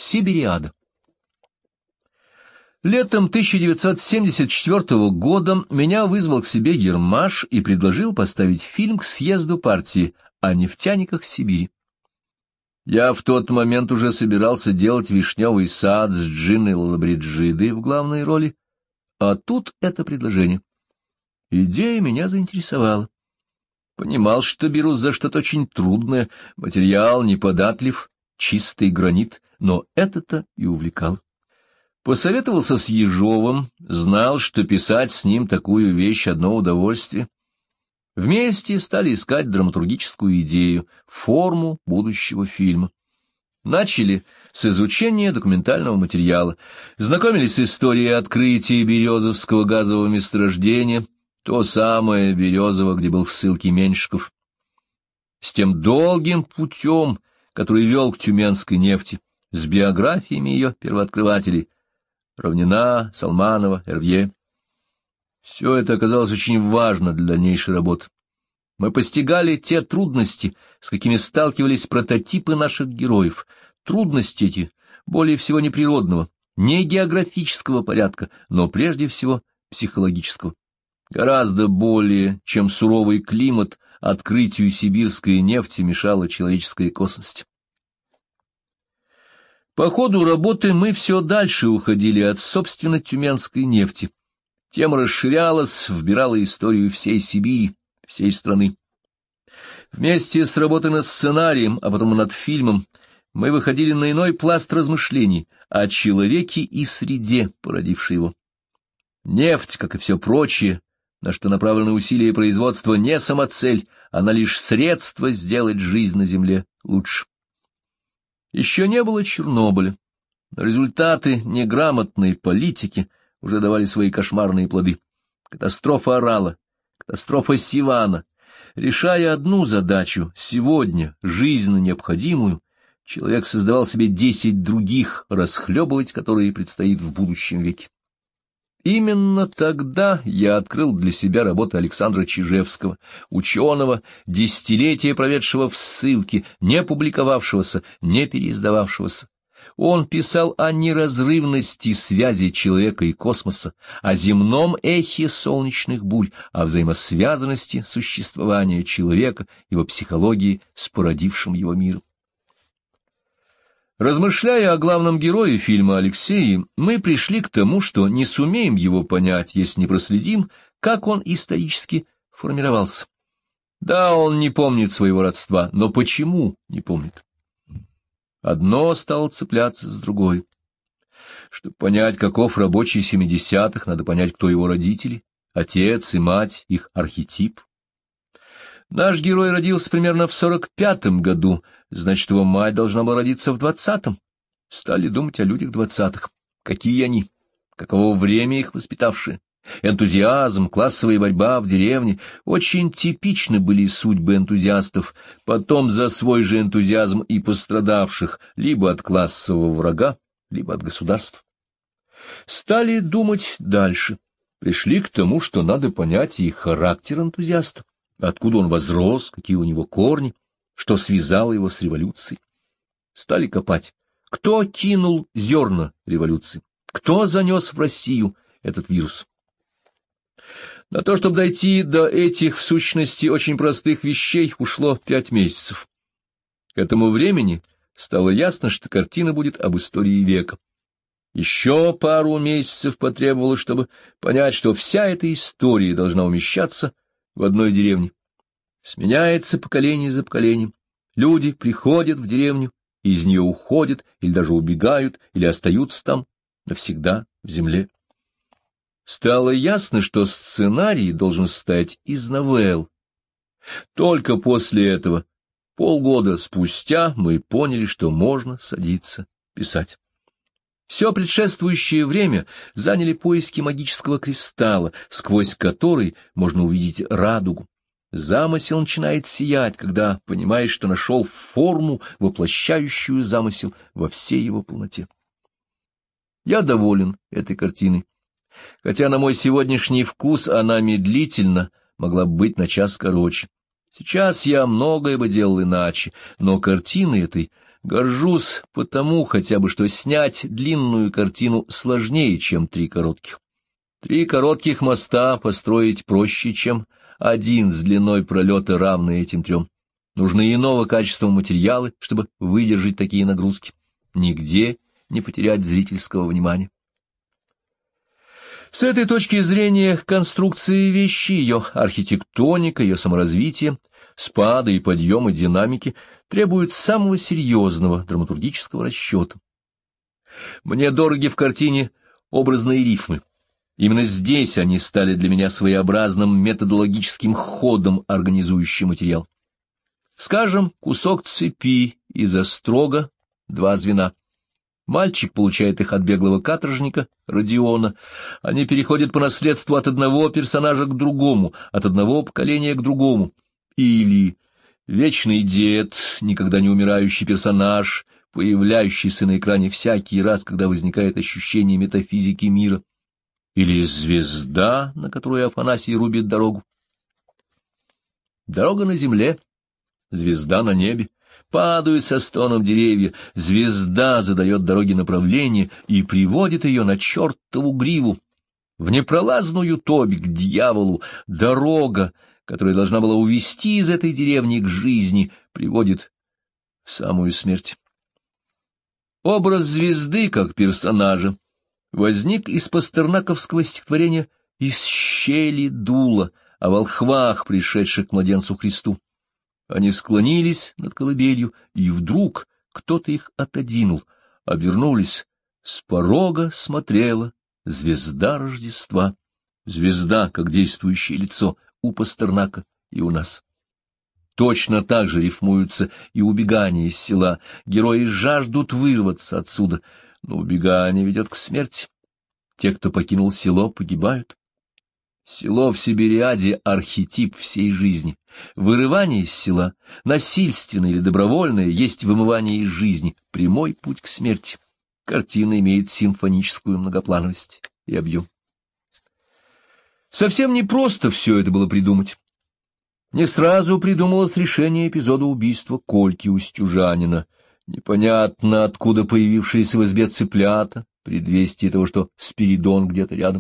Сибириада. Летом 1974 года меня вызвал к себе Ермаш и предложил поставить фильм к съезду партии о нефтяниках Сибири. Я в тот момент уже собирался делать «Вишневый сад» с Джинной Лоллобриджидой в главной роли, а тут это предложение. Идея меня заинтересовала. Понимал, что берусь за что-то очень трудное, материал неподатлив, чистый гранит, но это-то и увлекало. Посоветовался с Ежовым, знал, что писать с ним такую вещь — одно удовольствие. Вместе стали искать драматургическую идею, форму будущего фильма. Начали с изучения документального материала, знакомились с историей открытия Березовского газового месторождения, то самое Березово, где был в ссылке Меньшиков, с тем долгим путем, который вел к тюменской нефти, с биографиями ее первооткрывателей — Равнина, Салманова, Эрвье. Все это оказалось очень важно для дальнейшей работы. Мы постигали те трудности, с какими сталкивались прототипы наших героев. Трудности эти более всего не природного, не географического порядка, но прежде всего психологического. Гораздо более, чем суровый климат, открытию сибирской нефти мешала человеческая косность. По ходу работы мы все дальше уходили от, собственно, тюменской нефти. Тема расширялась, вбирала историю всей Сибири, всей страны. Вместе с работой над сценарием, а потом над фильмом, мы выходили на иной пласт размышлений о человеке и среде, породившей его. Нефть, как и все прочее, на что направлены усилия производства, не самоцель, она лишь средство сделать жизнь на земле лучше. Еще не было Чернобыля, но результаты неграмотной политики уже давали свои кошмарные плоды. Катастрофа Орала, катастрофа Сивана. Решая одну задачу, сегодня, жизненно необходимую, человек создавал себе 10 других, расхлебывать которые предстоит в будущем веке. Именно тогда я открыл для себя работы Александра Чижевского, ученого, десятилетия проведшего в ссылке, не публиковавшегося, не переиздававшегося. Он писал о неразрывности связи человека и космоса, о земном эхе солнечных бурь, о взаимосвязанности существования человека, его психологии с породившим его миром. Размышляя о главном герое фильма Алексее, мы пришли к тому, что не сумеем его понять, если не проследим, как он исторически формировался. Да, он не помнит своего родства, но почему не помнит? Одно стало цепляться с другой. Чтобы понять, каков рабочий 70-х, надо понять, кто его родители, отец и мать, их архетип. Наш герой родился примерно в 45-м году, значит, его мать должна была родиться в 20-м. Стали думать о людях 20-х. Какие они? Каково время их воспитавшее? Энтузиазм, классовая борьба в деревне — очень типичны были судьбы энтузиастов, потом за свой же энтузиазм и пострадавших либо от классового врага, либо от государства. Стали думать дальше. Пришли к тому, что надо понять и характер энтузиаста. Откуда он возрос, какие у него корни, что связало его с революцией. Стали копать. Кто кинул зерна революции? Кто занес в Россию этот вирус? На то, чтобы дойти до этих, в сущности, очень простых вещей, ушло 5 месяцев. К этому времени стало ясно, что картина будет об истории века. Еще пару месяцев потребовалось, чтобы понять, что вся эта история должна умещаться в одной деревне. Сменяется поколение за поколением. Люди приходят в деревню, и из нее уходят, или даже убегают, или остаются там навсегда в земле. Стало ясно, что сценарий должен состоять из новелл. Только после этого, полгода спустя, мы поняли, что можно садиться писать. Все предшествующее время заняли поиски магического кристалла, сквозь который можно увидеть радугу. Замысел начинает сиять, когда понимаешь, что нашел форму, воплощающую замысел во всей его полноте. Я доволен этой картиной, хотя на мой сегодняшний вкус она медлительно могла бы быть на час короче. Сейчас я многое бы делал иначе, но картины этой Горжусь потому хотя бы, что снять длинную картину сложнее, чем 3 коротких. 3 коротких моста построить проще, чем один с длиной пролета, равный этим 3. Нужны иного качества материалы, чтобы выдержать такие нагрузки. Нигде не потерять зрительского внимания. С этой точки зрения конструкция вещи, ее архитектоника, ее саморазвитие, спада и подъема динамики требуют самого серьезного драматургического расчета. Мне дороги в картине образные рифмы. Именно здесь они стали для меня своеобразным методологическим ходом, организующим материал. Скажем, кусок цепи из острога, 2 звена. Мальчик получает их от беглого каторжника Родиона. Они переходят по наследству от одного персонажа к другому, от одного поколения к другому. Или вечный дед, никогда не умирающий персонаж, появляющийся на экране всякий раз, когда возникает ощущение метафизики мира. Или звезда, на которую Афанасий рубит дорогу. Дорога на земле, звезда на небе. Падают со стоном деревья, звезда задает дороге направление и приводит ее на чертову гриву, в непролазную топь к дьяволу. Дорога, которая должна была увести из этой деревни к жизни, приводит в самую смерть. Образ звезды как персонажа возник из пастернаковского стихотворения «Из щели дуло» о волхвах, пришедших к младенцу Христу. Они склонились над колыбелью, и вдруг кто-то их отодвинул, обернулись. С порога смотрела звезда Рождества. Звезда, как действующее лицо, у Пастернака и у нас. Точно так же рифмуются и убегания из села. Герои жаждут вырваться отсюда, но убегание ведет к смерти. Те, кто покинул село, погибают. Село в Сибириаде — архетип всей жизни. Вырывание из села, насильственное или добровольное, есть вымывание из жизни, прямой путь к смерти. Картина имеет симфоническую многоплановость и объем. Совсем непросто все это было придумать. Не сразу придумалось решение эпизода убийства Кольки Устюжанина. Непонятно, откуда появившиеся в избе цыплята, предвестие того, что Спиридон где-то рядом.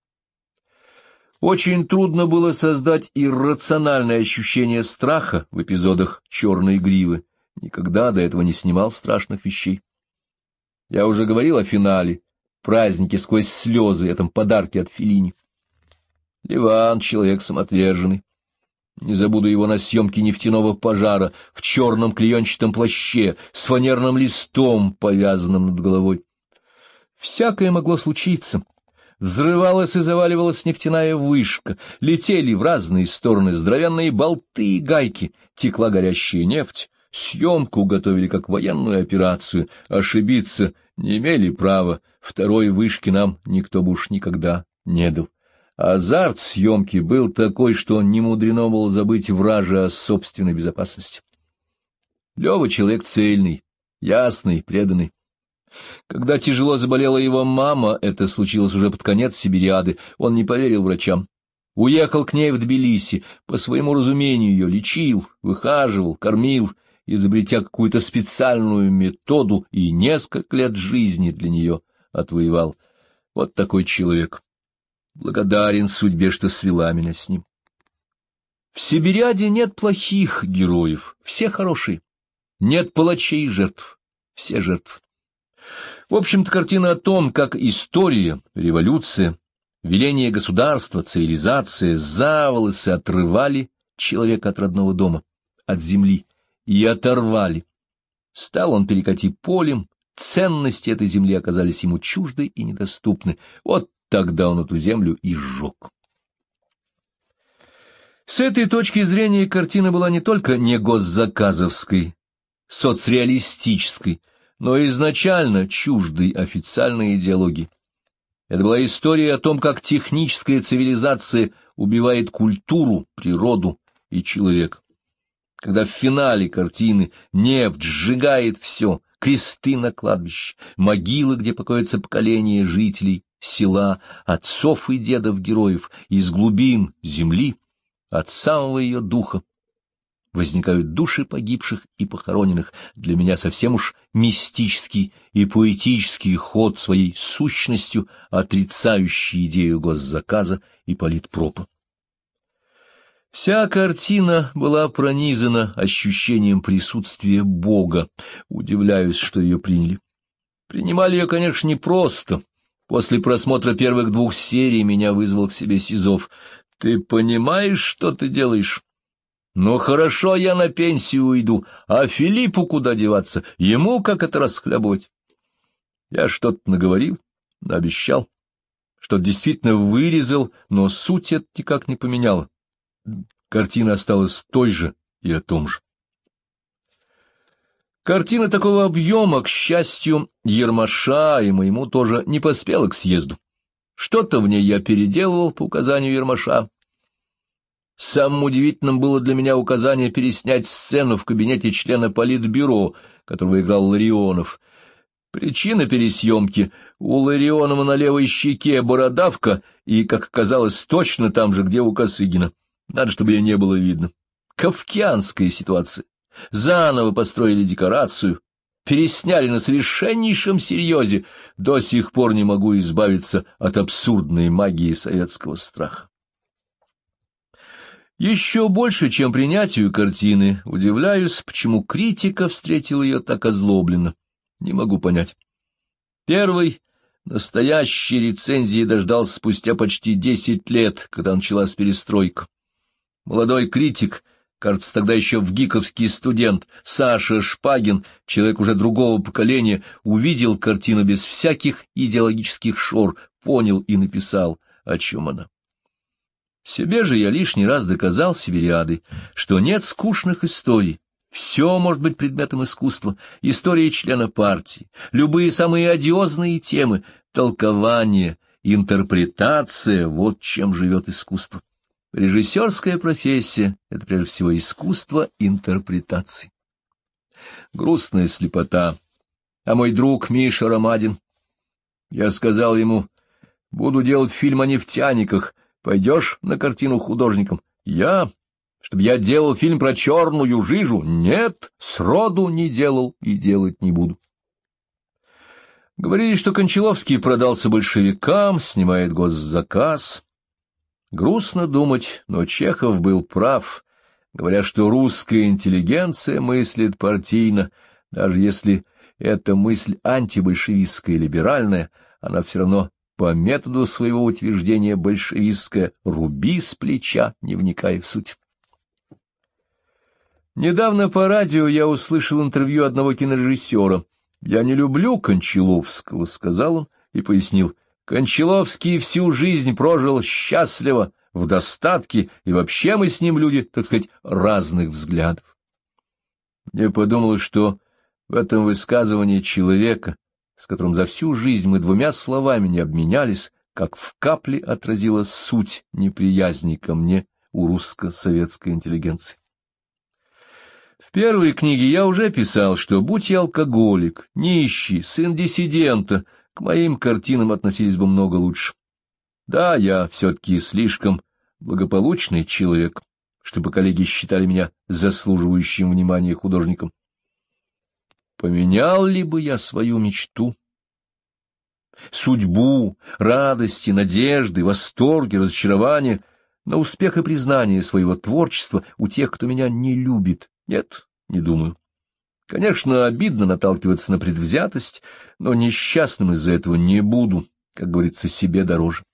Очень трудно было создать иррациональное ощущение страха в эпизодах «Черной гривы». Никогда до этого не снимал страшных вещей. Я уже говорил о финале, празднике сквозь слезы, этом подарке от Феллини. Ливан — человек самоотверженный. Не забуду его на съемке «Нефтяного пожара» в черном клеенчатом плаще с фанерным листом, повязанным над головой. Всякое могло случиться. Взрывалась и заваливалась нефтяная вышка, летели в разные стороны здоровенные болты и гайки, текла горящая нефть, съемку готовили как военную операцию, ошибиться не имели права, второй вышки нам никто бы уж никогда не дал. Азарт съемки был такой, что не мудрено было забыть враже о собственной безопасности. Лёва человек цельный, ясный, преданный. Когда тяжело заболела его мама, это случилось уже под конец Сибириады, он не поверил врачам. Уехал к ней в Тбилиси, по своему разумению ее лечил, выхаживал, кормил, изобретя какую-то специальную методу, и несколько лет жизни для нее отвоевал. Вот такой человек. Благодарен судьбе, что свела меня с ним. В Сибириаде нет плохих героев, все хорошие. Нет палачей и жертв, все жертвы. В общем-то, картина о том, как история, революция, веление государства, цивилизация за волосы отрывали человека от родного дома, от земли, и оторвали. Стал он перекати полем, ценности этой земли оказались ему чужды и недоступны. Вот тогда он эту землю и сжег. С этой точки зрения картина была не только не госзаказовской, соцреалистической, но изначально чуждой официальной идеологии. Это была история о том, как техническая цивилизация убивает культуру, природу и человека. Когда в финале картины нефть сжигает все, кресты на кладбище, могилы, где покоятся поколения жителей села, отцов и дедов героев, из глубин земли, от самого ее духа. возникают души погибших и похороненных, для меня совсем уж мистический и поэтический ход, своей сущностью отрицающий идею госзаказа и политпропа. Вся картина была пронизана ощущением присутствия Бога. Удивляюсь, что ее приняли. Принимали ее, конечно, непросто. После просмотра первых 2 серий меня вызвал к себе Сизов. «Ты понимаешь, что ты делаешь? Ну, хорошо, я на пенсию уйду, а Филиппу куда деваться? Ему как это расхлябывать?» Я что-то наговорил, наобещал, что-то действительно вырезал, но суть это никак не поменяла. Картина осталась той же и о том же. Картина такого объема, к счастью, Ермаша и моему тоже не поспела к съезду. Что-то в ней я переделывал по указанию Ермаша. Самым удивительным было для меня указание переснять сцену в кабинете члена политбюро, которого играл Ларионов. Причина пересъемки — у Ларионова на левой щеке бородавка и, как оказалось, точно там же, где у Косыгина. Надо, чтобы ее не было видно. Кафкианская ситуация. Заново построили декорацию, пересняли на совершеннейшем серьезе. До сих пор не могу избавиться от абсурдной магии советского страха. Еще больше, чем принятию картины, удивляюсь, почему критика встретила ее так озлобленно. Не могу понять. Первой настоящей рецензии дождался спустя почти 10 лет, когда началась перестройка. Молодой критик, кажется, тогда еще вгиковский студент, Саша Шпагин, человек уже другого поколения, увидел картину без всяких идеологических шор, понял и написал, о чем она. Себе же я лишний раз доказал севериадой, что нет скучных историй. Все может быть предметом искусства, история члена партии, любые самые одиозные темы, толкование, интерпретация — вот чем живет искусство. Режиссерская профессия — это прежде всего искусство интерпретации. Грустная слепота. А мой друг Миша Ромадин, я сказал ему: буду делать фильм о нефтяниках, пойдешь на картину художником? Чтобы я делал фильм про черную жижу? Нет, сроду не делал и делать не буду. Говорили, что Кончаловский продался большевикам, снимает госзаказ. Грустно думать, но Чехов был прав, говоря, что русская интеллигенция мыслит партийно. Даже если эта мысль антибольшевистская и либеральная, она все равно по методу своего утверждения большевистская, руби с плеча, не вникая в суть. Недавно по радио я услышал интервью одного кинорежиссера. «Я не люблю Кончаловского», — сказал он и пояснил. «Кончаловский всю жизнь прожил счастливо, в достатке, и вообще мы с ним люди, так сказать, разных взглядов». Мне подумалось, что в этом высказывании человека, с которым за всю жизнь мы 2 словами не обменялись, как в капле отразилась суть неприязни ко мне у русско-советской интеллигенции. В первой книге я уже писал, что, будь я алкоголик, нищий, сын диссидента, к моим картинам относились бы много лучше. Да, я все-таки слишком благополучный человек, чтобы коллеги считали меня заслуживающим внимания художником. Поменял ли бы я свою мечту, судьбу, радости, надежды, восторги, разочарования на успех и признание своего творчества у тех, кто меня не любит? Нет, не думаю. Конечно, обидно наталкиваться на предвзятость, но несчастным из-за этого не буду, как говорится, себе дороже.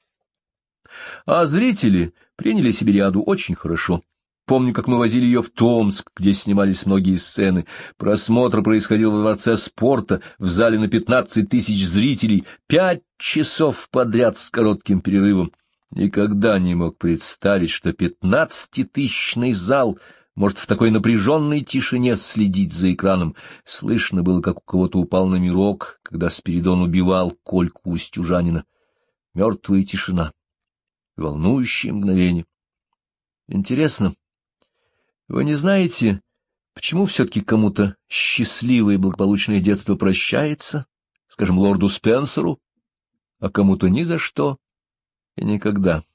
А зрители приняли Сибириаду очень хорошо. Помню, как мы возили ее в Томск, где снимались многие сцены. Просмотр происходил во Дворце спорта, в зале на 15 тысяч зрителей, 5 часов подряд с коротким перерывом. Никогда не мог представить, что 15-тысячный зал может в такой напряженной тишине следить за экраном. Слышно было, как у кого-то упал номерок, когда Спиридон убивал Кольку Устюжанина. Мертвая тишина, волнующее мгновение. Интересно, вы не знаете, почему все-таки кому-то счастливое и благополучное детство прощается, скажем, лорду Спенсеру, а кому-то ни за что и никогда?